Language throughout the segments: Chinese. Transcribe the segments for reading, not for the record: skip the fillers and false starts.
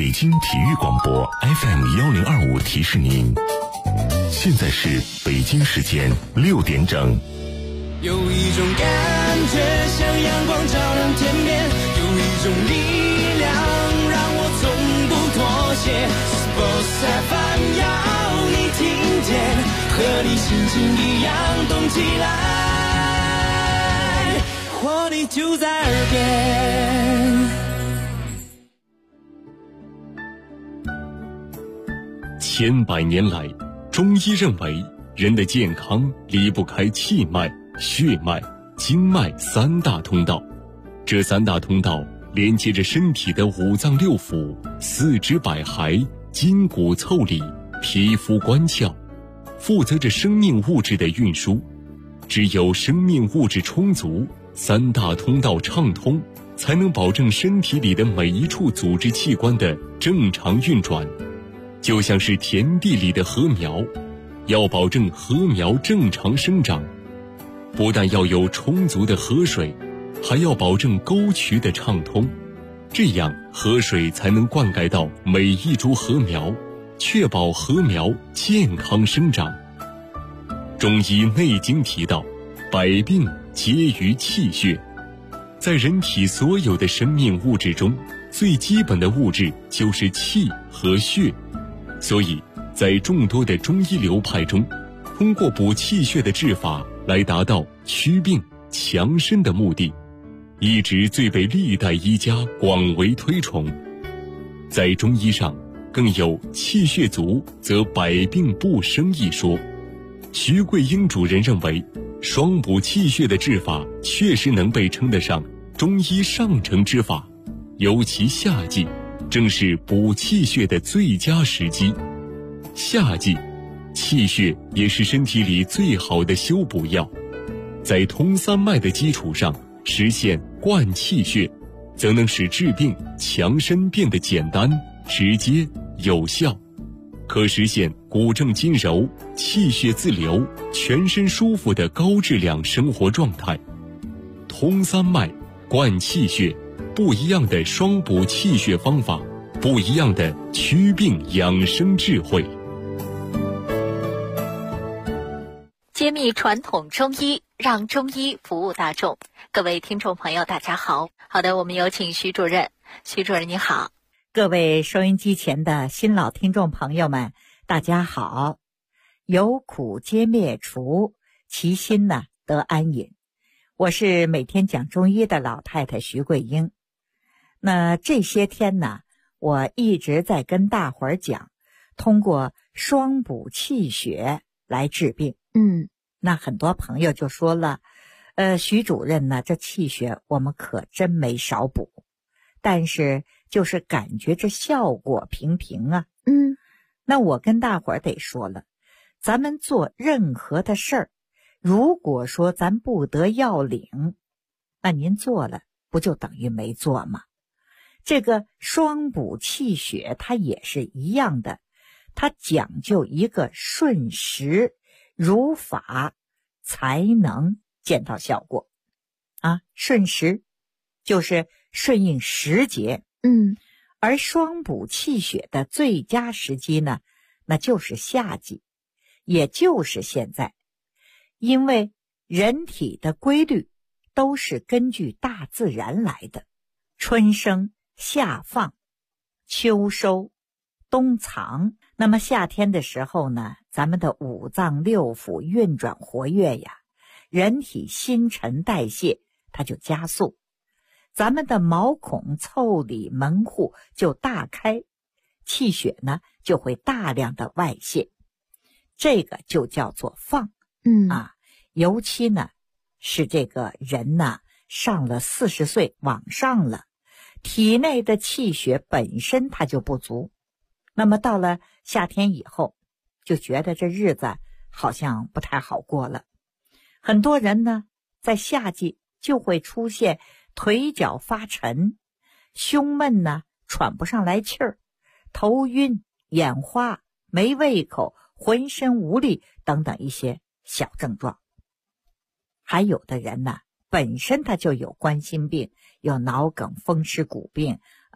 北京体育广播 FM1025提示您，现在是北京时间6点整。 有一种感觉像阳光照亮天边，有一种力量让我从不妥协。Sports FM 要你听见，和你心情一样动起来，活力就在耳边。 千百年来，中医认为人的健康离不开气脉、血脉、经脉三大通道。这三大通道连接着身体的五脏六腑、四肢百骸、筋骨腠理、皮肤关窍，负责着生命物质的运输。只有生命物质充足，三大通道畅通，才能保证身体里的每一处组织器官的正常运转。就像是田地里的禾苗，要保证禾苗正常生长，不但要有充足的河水，还要保证沟渠的畅通，这样河水才能灌溉到每一株禾苗，确保禾苗健康生长。中医《内经》提到，百病皆于气血。在人体所有的生命物质中，最基本的物质就是气和血。所以在众多的中医流派中，通过补气血的治法来达到祛病强身的目的，一直最被历代医家广为推崇。在中医上更有气血足则百病不生一说。徐桂英主任认为，双补气血的治法确实能被称得上中医上乘之法，尤其夏季正是补气血的最佳时机。夏季，气血也是身体里最好的修补药，在通三脉的基础上实现灌气血，则能使治病强身变得简单、直接、有效，可实现骨正筋柔、气血自流、全身舒服的高质量生活状态。通三脉、灌气血，不一样的双补气血方法，不一样的祛病养生智慧。 揭秘传统中医，让中医服务大众。各位听众朋友大家好。好的，我们有请徐主任。徐主任你好。 各位收音机前的新老听众朋友们大家好。有苦皆灭除，其心呢得安隐。我是每天讲中医的老太太徐桂英。那这些天呢，我一直在跟大伙儿讲，通过双补气血来治病。那很多朋友就说了，徐主任呢，这气血我们可真没少补，但是就是感觉这效果平平啊。那我跟大伙儿得说了，咱们做任何的事儿，如果说咱不得要领，那您做了不就等于没做吗？这个双补气血它也是一样的，它讲究一个顺时如法，才能见到效果啊。顺时就是顺应时节，而双补气血的最佳时机呢，那就是夏季，也就是现在。因为人体的规律都是根据大自然来的，春生夏放，秋收冬藏。那么夏天的时候呢，咱们的五脏六腑运转活跃呀，人体新陈代谢它就加速，咱们的毛孔腠理门户就大开，气血呢就会大量的外泄，这个就叫做放。尤其呢是这个人呢上了40岁往上了，体内的气血本身它就不足，那么到了夏天以后，就觉得这日子好像不太好过了。很多人呢在夏季就会出现腿脚发沉，胸闷呢喘不上来气儿，头晕眼花，没胃口，浑身无力等等一些小症状。还有的人呢本身他就有冠心病，有脑梗、风湿骨病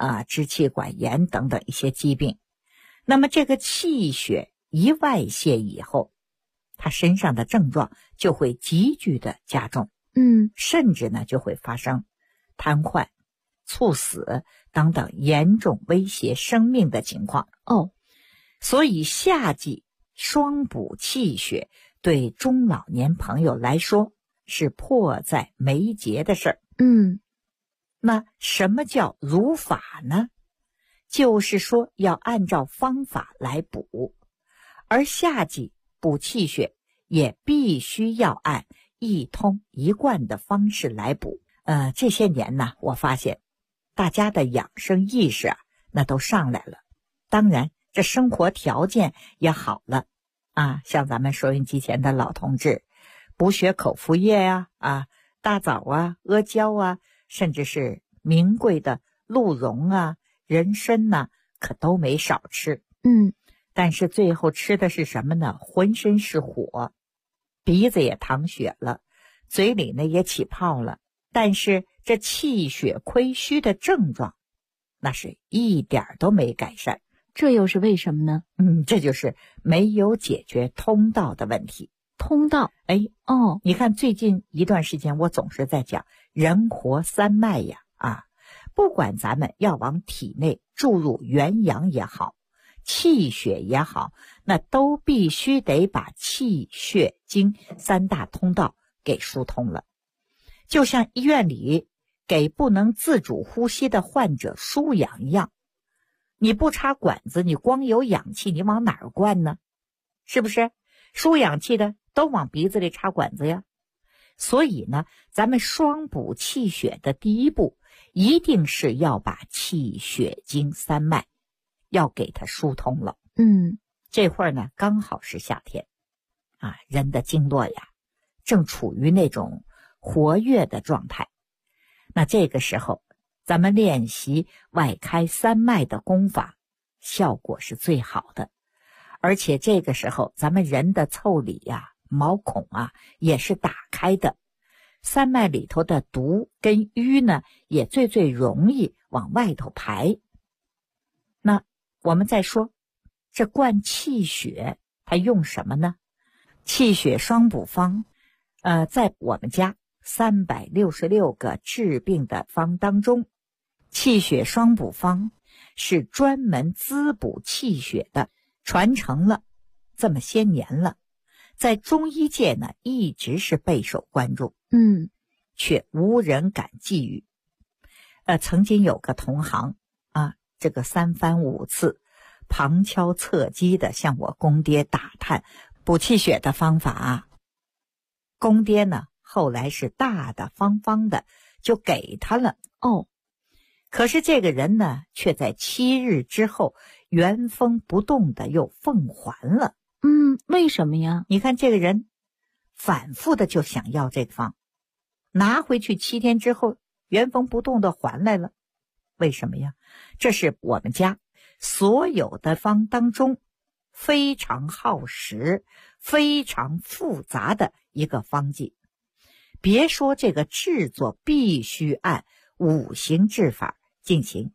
支气管炎等等一些疾病。那么这个气血一外泄以后，他身上的症状就会急剧的加重，甚至呢就会发生瘫痪、猝死等等严重威胁生命的情况。所以夏季双补气血对中老年朋友来说是迫在眉睫的事儿。那什么叫如法呢？就是说要按照方法来补，而夏季补气血也必须要按一通一贯的方式来补。这些年呢，我发现大家的养生意识那都上来了，当然这生活条件也好了像咱们收音机前的老同志，补血口服液大枣阿胶甚至是名贵的鹿茸人参可都没少吃。但是最后吃的是什么呢？浑身是火，鼻子也淌血了，嘴里呢也起泡了，但是这气血亏虚的症状那是一点都没改善。 这又是为什么呢？ 这就是没有解决通道的问题。 通道？ 你看最近一段时间我总是在讲人活三脉呀，不管咱们要往体内注入元阳也好，气血也好，那都必须得把气血经三大通道给疏通了。就像医院里给不能自主呼吸的患者输氧一样，你不插管子，你光有氧气，你往哪儿灌呢？是不是？输氧气的都往鼻子里插管子呀。所以呢，咱们双补气血的第一步，一定是要把气血经三脉要给它疏通了。这会儿呢，刚好是夏天人的经络呀正处于那种活跃的状态。那这个时候咱们练习外开三脉的功法，效果是最好的。而且这个时候咱们人的腠理毛孔也是打开的，三脉里头的毒跟瘀呢也最容易往外头排。那我们再说这灌气血它用什么呢？气血双补方在我们家366个治病的方当中，气血双补方是专门滋补气血的，传承了这么些年了，在中医界呢一直是备受关注，却无人敢觊觎。曾经有个同行这个三番五次旁敲侧击的向我公爹打探补气血的方法公爹呢后来是大大方方的就给他了。可是这个人呢却在7日之后原封不动的又奉还了。 为什么呀？ 你看这个人反复的就想要这个方，拿回去7天之后原封不动的还来了。为什么呀？这是我们家所有的方当中非常耗时非常复杂的一个方剂。别说这个制作必须按5行制法进行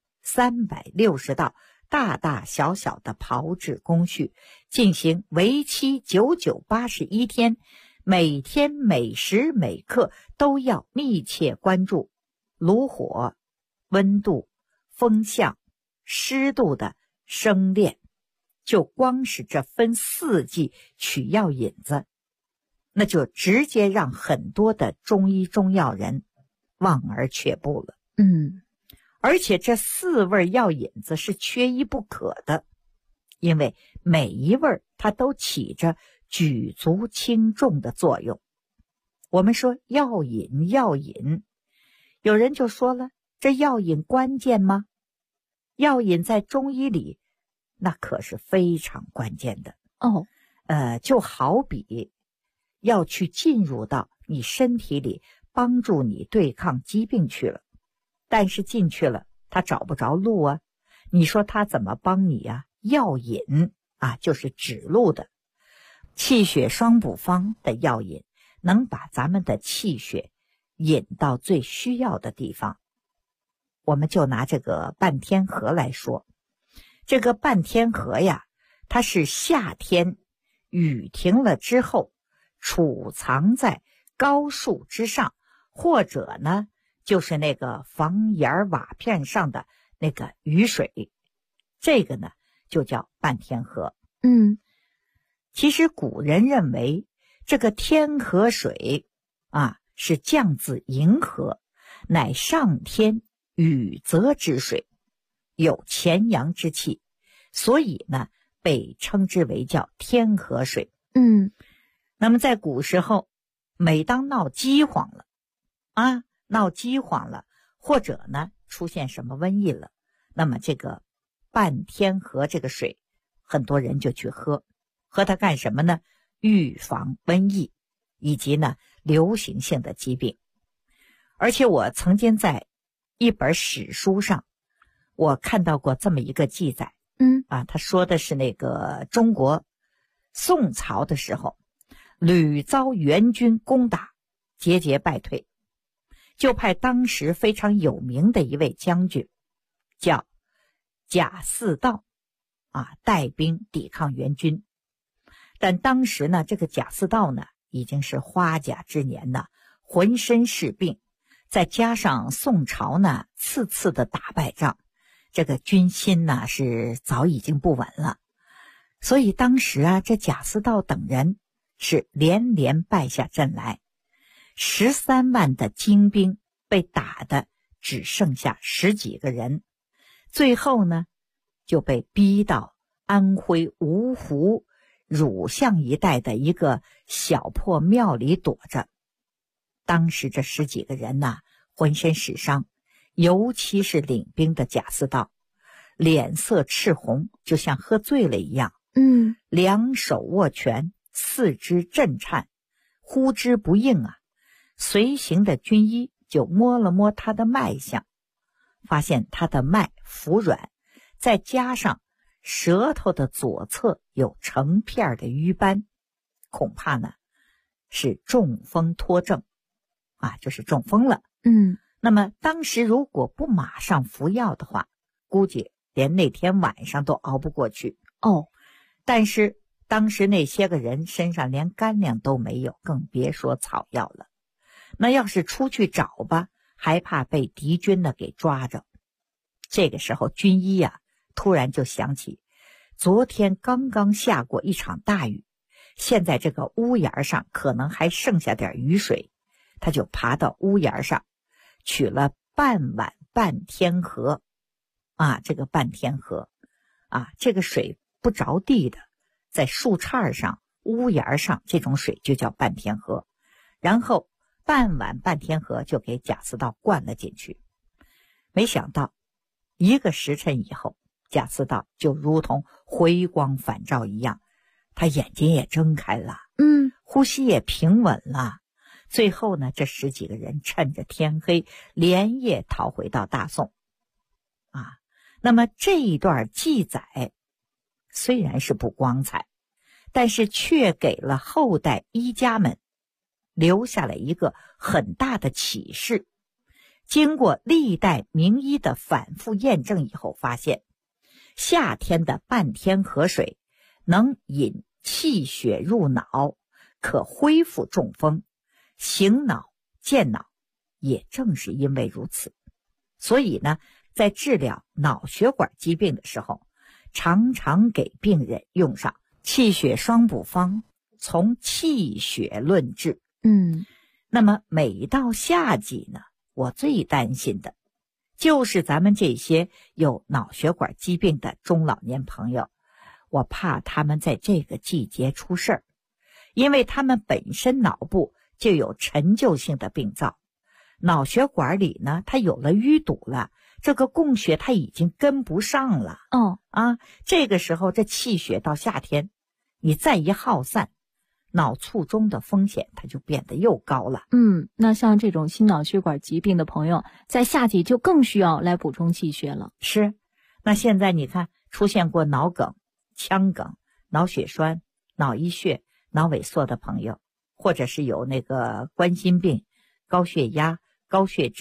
360道大大小小的炮制工序，进行为期9981天，每天每时每刻都要密切关注炉火、温度、风向、湿度的生炼。就光是这分4剂取药引子，那就直接让很多的中医中药人望而却步了。而且这4味药引子是缺一不可的，因为每一味它都起着举足轻重的作用。我们说药引，有人就说了，这药引关键吗？药引在中医里那可是非常关键的。就好比要去进入到你身体里帮助你对抗疾病去了，但是进去了他找不着路你说他怎么帮你药引就是指路的。气血双补方的药引能把咱们的气血引到最需要的地方。 我们就拿这个半天河来说。这个半天河呀，它是夏天雨停了之后储藏在高树之上，或者呢就是那个房檐瓦片上的那个雨水，这个呢就叫半天河。其实古人认为这个天河水是降自银河，乃上天雨泽之水，有潜阳之气，所以呢被称之为叫天河水。那么在古时候，每当闹饥荒了或者呢出现什么瘟疫了，那么这个半天河这个水很多人就去喝它干什么呢？预防瘟疫以及呢流行性的疾病。而且我曾经在一本史书上我看到过这么一个记载，他说的是那个中国宋朝的时候屡遭元军攻打，节节败退，就派当时非常有名的一位将军叫贾似道带兵抵抗元军。但当时呢，这个贾似道呢已经是花甲之年呢，浑身是病，再加上宋朝呢次次的打败仗，这个军心呢是早已经不稳了。所以当时这贾似道等人是连连败下阵来，13万的精兵被打的只剩下10几个人，最后呢就被逼到安徽芜湖乳巷一带的一个小破庙里躲着。当时这10几个人浑身是伤，尤其是领兵的贾似道，脸色赤红，就像喝醉了一样，两手握拳，四肢震颤，呼之不应随行的军医就摸了摸他的脉象，发现他的脉浮软，再加上舌头的左侧有成片的瘀斑，恐怕呢是中风脱症就是中风了。那么当时如果不马上服药的话，估计连那天晚上都熬不过去。但是当时那些个人身上连干粮都没有，更别说草药了。那要是出去找吧，还怕被敌军呢给抓着。这个时候军医突然就想起昨天刚刚下过一场大雨，现在这个屋檐上可能还剩下点雨水，他就爬到屋檐上取了半碗半天河这个半天河这个水不着地的，在树杈上屋檐上，这种水就叫半天河。然后半碗半天河就给贾似道灌了进去。没想到1个时辰以后，贾似道就如同回光返照一样，他眼睛也睁开了，呼吸也平稳了。最后呢，这10几个人趁着天黑连夜逃回到大宋那么这一段记载虽然是不光彩，但是却给了后代医家们留下了一个很大的启示。经过历代名医的反复验证以后，发现夏天的半天河水能引气血入脑，可恢复中风，醒脑健脑。也正是因为如此，所以呢，在治疗脑血管疾病的时候，常常给病人用上气血双补方，从气血论治。那么每到夏季呢，我最担心的就是咱们这些有脑血管疾病的中老年朋友，我怕他们在这个季节出事儿，因为他们本身脑部就有陈旧性的病灶，脑血管里呢它有了淤堵了，这个供血它已经跟不上了。这个时候这气血到夏天你再一耗散，脑卒中的风险它就变得又高了。 那像这种心脑血管疾病的朋友，在夏季就更需要来补充气血了。 是，那现在你看出现过脑梗、腔梗、脑血栓、脑溢血、脑萎缩的朋友，或者是有那个冠心病、高血压、高血脂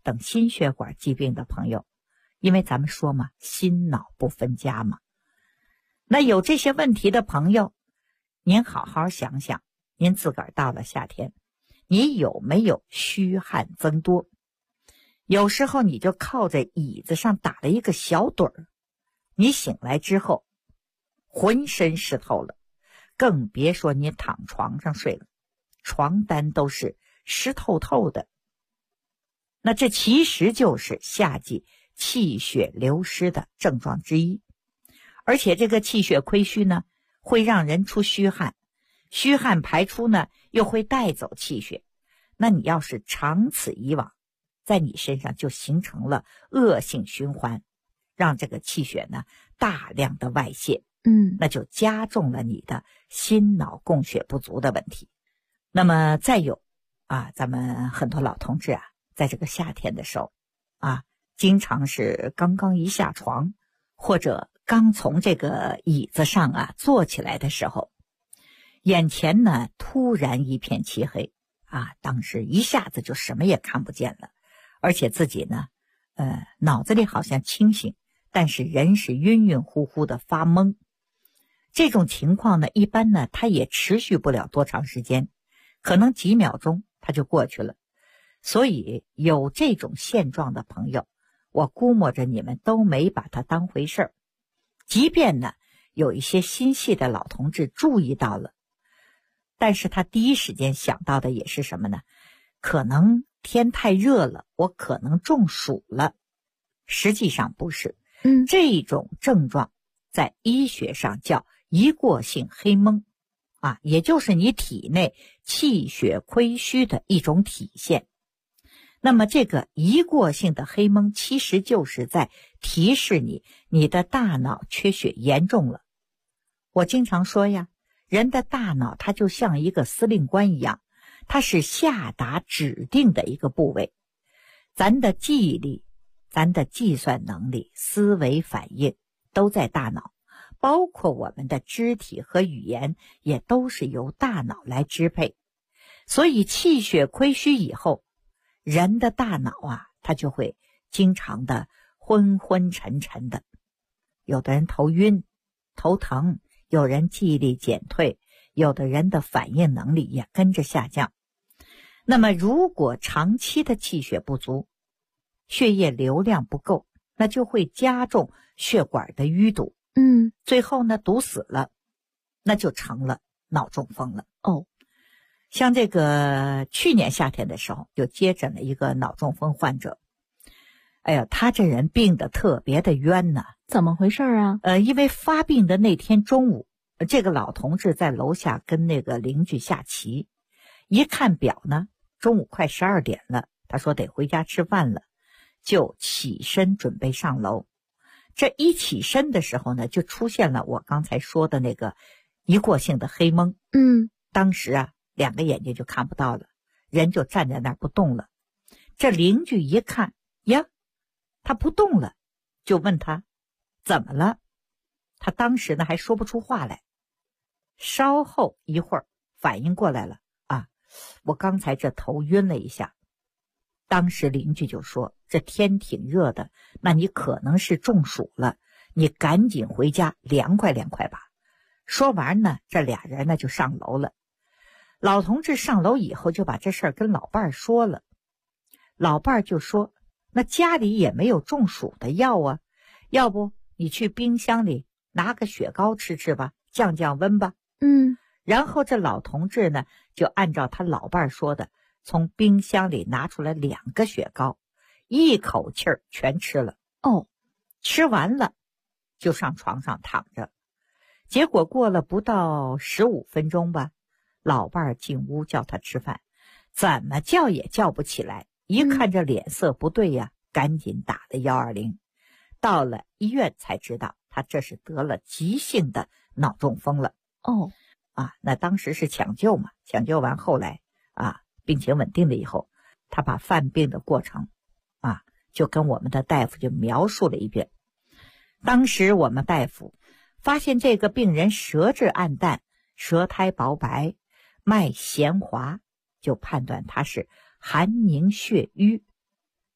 等心血管疾病的朋友，因为咱们说嘛，心脑不分家嘛。那有这些问题的朋友，您好好想想，您自个儿到了夏天，你有没有虚汗增多？有时候你就靠在椅子上打了一个小盹儿，你醒来之后浑身湿透了，更别说你躺床上睡了，床单都是湿透透的。那这其实就是夏季气血流失的症状之一。而且这个气血亏虚呢，会让人出虚汗，虚汗排出呢，又会带走气血。那你要是长此以往，在你身上就形成了恶性循环，让这个气血呢大量的外泄，那就加重了你的心脑供血不足的问题。那么再有咱们很多老同志在这个夏天的时候经常是刚刚一下床，或者刚从这个椅子上坐起来的时候，眼前呢突然一片漆黑当时一下子就什么也看不见了，而且自己呢脑子里好像清醒，但是人是晕晕乎乎的发懵。这种情况呢，一般呢它也持续不了多长时间，可能几秒钟它就过去了。所以有这种现状的朋友，我估摸着你们都没把它当回事儿。即便呢有一些心细的老同志注意到了，但是他第一时间想到的也是什么呢？可能天太热了，我可能中暑了。实际上不是，这种症状在医学上叫一过性黑蒙也就是你体内气血亏虚的一种体现。那么这个一过性的黑蒙其实就是在提示你的大脑缺血严重了。我经常说呀，人的大脑它就像一个司令官一样，它是下达指定的一个部位。咱的记忆力，咱的计算能力，思维反应都在大脑，包括我们的肢体和语言也都是由大脑来支配。所以气血亏虚以后，人的大脑它就会经常的昏昏沉沉的，有的人头晕头疼，有人记忆力减退，有的人的反应能力也跟着下降。那么如果长期的气血不足，血液流量不够，那就会加重血管的淤堵，最后呢堵死了，那就成了脑中风了。像这个去年夏天的时候就接诊了一个脑中风患者，他这人病得特别的冤呢。 怎么回事因为发病的那天中午，这个老同志在楼下跟那个邻居下棋，一看表呢，中午快12点了，他说得回家吃饭了，就起身准备上楼。这一起身的时候呢，就出现了我刚才说的那个一过性的黑蒙。当时两个眼睛就看不到了，人就站在那儿不动了。这邻居一看呀，他不动了，就问他怎么了。他当时呢还说不出话来，稍后一会儿反应过来了我刚才这头晕了一下。当时邻居就说，这天挺热的，那你可能是中暑了，你赶紧回家凉快凉快吧。说完呢，这俩人呢就上楼了。老同志上楼以后就把这事儿跟老伴儿说了，老伴儿就说，那家里也没有中暑的药要不你去冰箱里拿个雪糕吃吃吧，降降温吧。然后这老同志呢就按照他老伴儿说的，从冰箱里拿出来2个雪糕，一口气儿全吃了。吃完了就上床上躺着。结果过了不到15分钟吧，老伴儿进屋叫他吃饭，怎么叫也叫不起来，一看这脸色不对呀，赶紧打了120。到了医院才知道他这是得了急性的脑中风了。那当时是抢救嘛，抢救完后来病情稳定了以后，他把犯病的过程就跟我们的大夫就描述了一遍。当时我们大夫发现这个病人舌质暗淡，舌苔薄白，脉弦滑，就判断他是寒凝血瘀。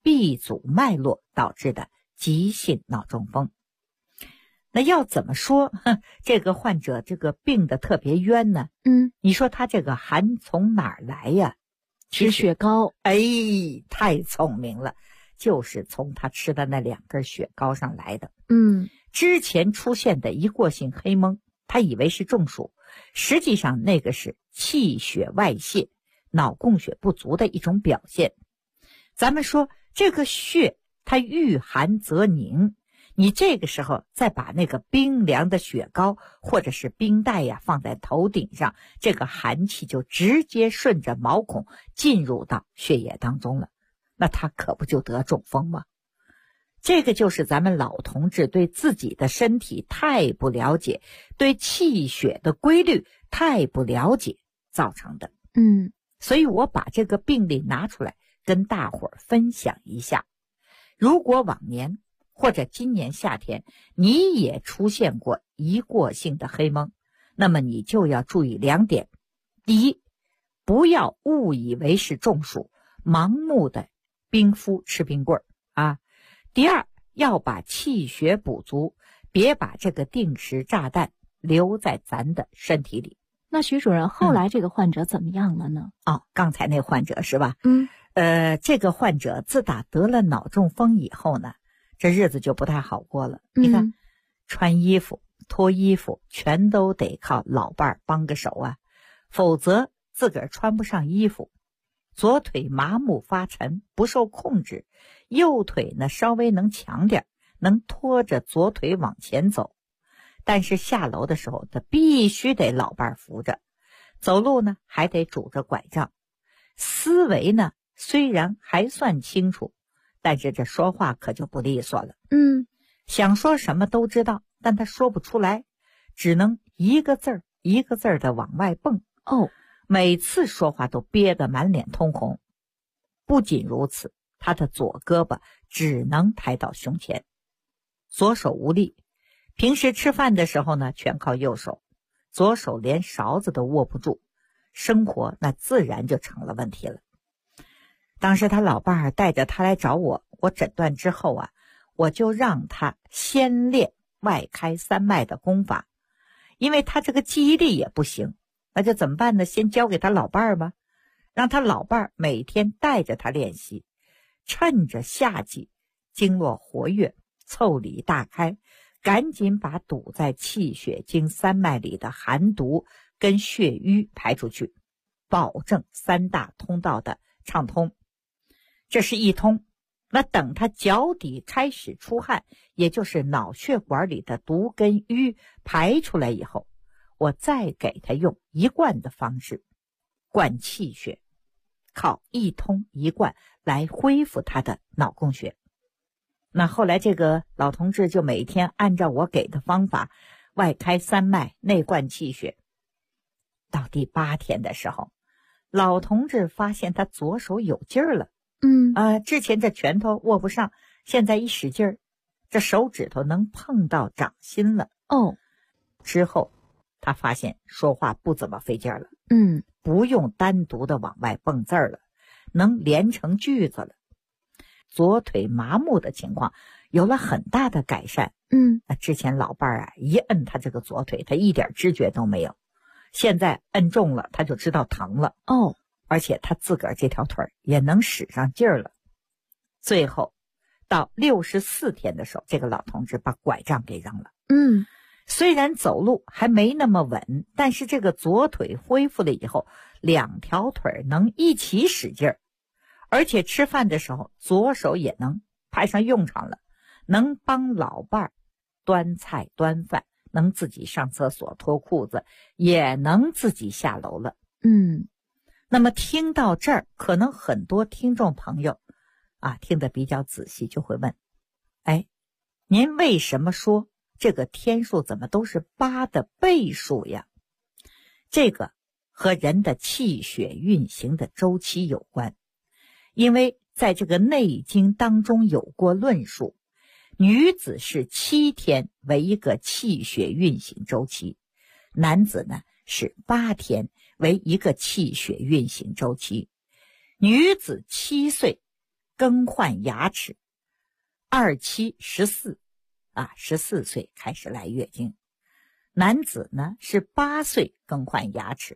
闭阻脉络导致的急性脑中风。那要怎么说这个患者这个病的特别冤呢？你说他这个寒从哪儿来呀？ 吃雪糕。 太聪明了，就是从他吃的那2根雪糕上来的。之前出现的一过性黑蒙，他以为是中暑，实际上那个是气血外泄、脑供血不足的一种表现。咱们说这个血它遇寒则凝，你这个时候再把那个冰凉的雪糕或者是冰袋放在头顶上，这个寒气就直接顺着毛孔进入到血液当中了，那他可不就得中风吗？这个就是咱们老同志对自己的身体太不了解，对气血的规律太不了解造成的。所以我把这个病例拿出来跟大伙儿分享一下。如果往年或者今年夏天你也出现过一过性的黑蒙，那么你就要注意2点。第一，不要误以为是中暑，盲目的冰敷吃冰棍啊。第二，要把气血补足，别把这个定时炸弹留在咱的身体里。 那徐主任，后来这个患者怎么样了呢？ 刚才那患者是吧？这个患者自打得了脑中风以后呢，这日子就不太好过了。你看，穿衣服、脱衣服全都得靠老伴儿帮个手啊，否则自个儿穿不上衣服。左腿麻木发沉，不受控制，右腿呢稍微能强点，能拖着左腿往前走。但是下楼的时候他必须得老伴扶着，走路呢还得拄着拐杖。思维呢虽然还算清楚，但是这说话可就不利索了。想说什么都知道，但他说不出来，只能一个字儿一个字儿的往外蹦。每次说话都憋得满脸通红。不仅如此，他的左胳膊只能抬到胸前，左手无力。平时吃饭的时候呢，全靠右手，左手连勺子都握不住，生活那自然就成了问题了。当时他老伴儿带着他来找我，我诊断之后我就让他先练外开三脉的功法，因为他这个记忆力也不行。那就怎么办呢？先交给他老伴儿吧，让他老伴儿每天带着他练习，趁着夏季经络活跃，腠理大开，赶紧把堵在气血经三脉里的寒毒跟血瘀排出去，保证3大通道的畅通。这是一通。那等他脚底开始出汗，也就是脑血管里的毒跟瘀排出来以后，我再给他用一灌的方式灌气血，靠一通一灌来恢复他的脑供血。那后来这个老同志就每天按照我给的方法外开三脉，内灌气血。到第8天的时候，老同志发现他左手有劲儿了。之前这拳头握不上，现在一使劲儿，这手指头能碰到掌心了。之后他发现说话不怎么费劲了，不用单独的往外蹦字儿了，能连成句子了。左腿麻木的情况有了很大的改善。那之前老伴儿一摁他这个左腿，他一点知觉都没有，现在摁重了他就知道疼了。而且他自个儿这条腿也能使上劲儿了。最后到64天的时候，这个老同志把拐杖给扔了。虽然走路还没那么稳，但是这个左腿恢复了以后，2条腿能一起使劲儿，而且吃饭的时候左手也能派上用场了，能帮老伴儿端菜端饭，能自己上厕所脱裤子，也能自己下楼了。那么听到这儿，可能很多听众朋友听得比较仔细，就会问，您为什么说这个天数怎么都是8的倍数呀？这个和人的气血运行的周期有关。因为在这个内经当中有过论述，女子是7天为一个气血运行周期，男子呢是8天为一个气血运行周期。女子7岁更换牙齿，27、14岁开始来月经。男子呢是8岁更换牙齿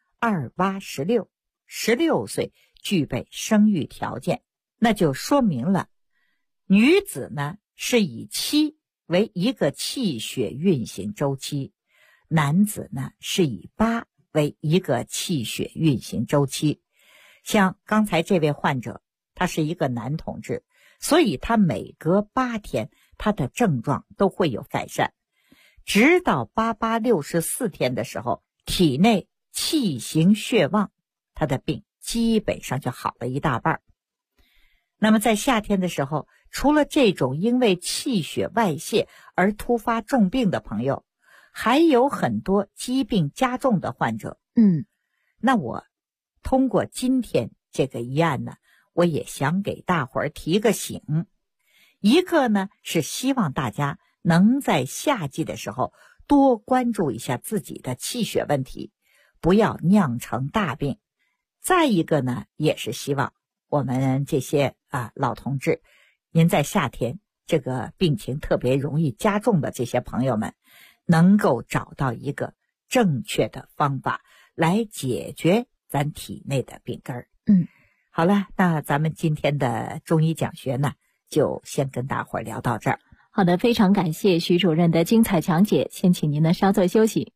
，28、16岁具备生育条件，那就说明了女子呢是以7为一个气血运行周期，男子呢是以8为一个气血运行周期。像刚才这位患者，他是一个男同志，所以他每隔8天他的症状都会有改善，直到88、64天的时候，体内气行血旺，他的病基本上就好了一大半。那么在夏天的时候，除了这种因为气血外泄而突发重病的朋友，还有很多疾病加重的患者。那我通过今天这个议案呢，我也想给大伙儿提个醒。一个呢是希望大家能在夏季的时候多关注一下自己的气血问题，不要酿成大病。再一个呢，也是希望我们这些老同志，您在夏天这个病情特别容易加重的这些朋友们，能够找到一个正确的方法来解决咱体内的病根儿。好了，那咱们今天的中医讲学呢，就先跟大伙儿聊到这儿。 好的，非常感谢徐主任的精彩讲解，先请您呢稍作休息。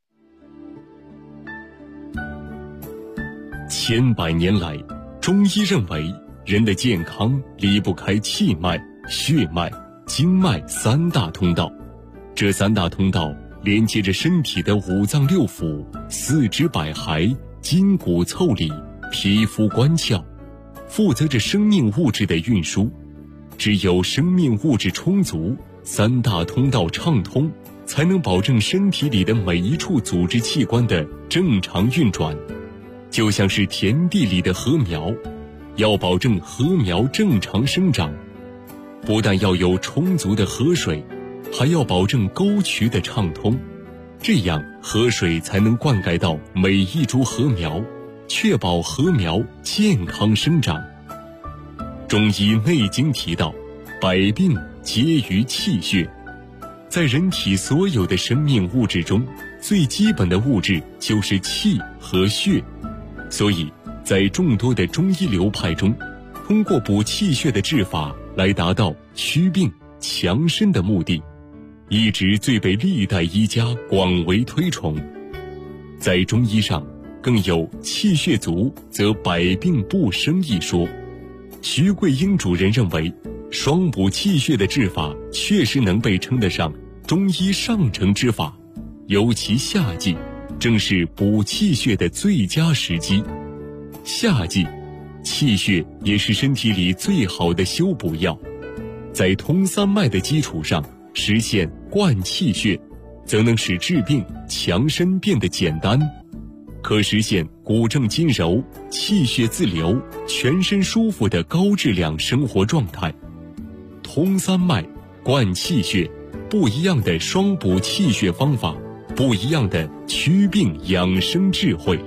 千百年来，中医认为人的健康离不开气脉、血脉、经脉3大通道。这3大通道连接着身体的5脏6腑、四肢百骸、筋骨腠理、皮肤关窍，负责着生命物质的运输。只有生命物质充足，3大通道畅通，才能保证身体里的每一处组织器官的正常运转。就像是田地里的禾苗，要保证禾苗正常生长，不但要有充足的河水，还要保证沟渠的畅通，这样河水才能灌溉到每一株禾苗，确保禾苗健康生长。中医内经提到，百病皆于气血。在人体所有的生命物质中，最基本的物质就是气和血。所以在众多的中医流派中，通过补气血的治法来达到祛病强身的目的，一直最被历代医家广为推崇。在中医上更有气血足则百病不生一说。徐桂英主任认为，双补气血的治法确实能被称得上中医上乘之法，尤其夏季正是补气血的最佳时机。夏季气血也是身体里最好的修补药，在通3脉的基础上实现灌气血，则能使治病强身变得简单，可实现骨正筋柔、气血自流、全身舒服的高质量生活状态。通3脉、灌气血，不一样的双补气血方法，不一样的祛病养生智慧。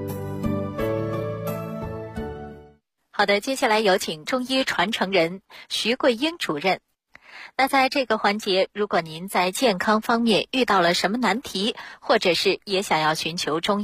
好的，接下来有请中医传承人徐桂英主任。那在这个环节，如果您在健康方面遇到了什么难题，或者是也想要寻求中医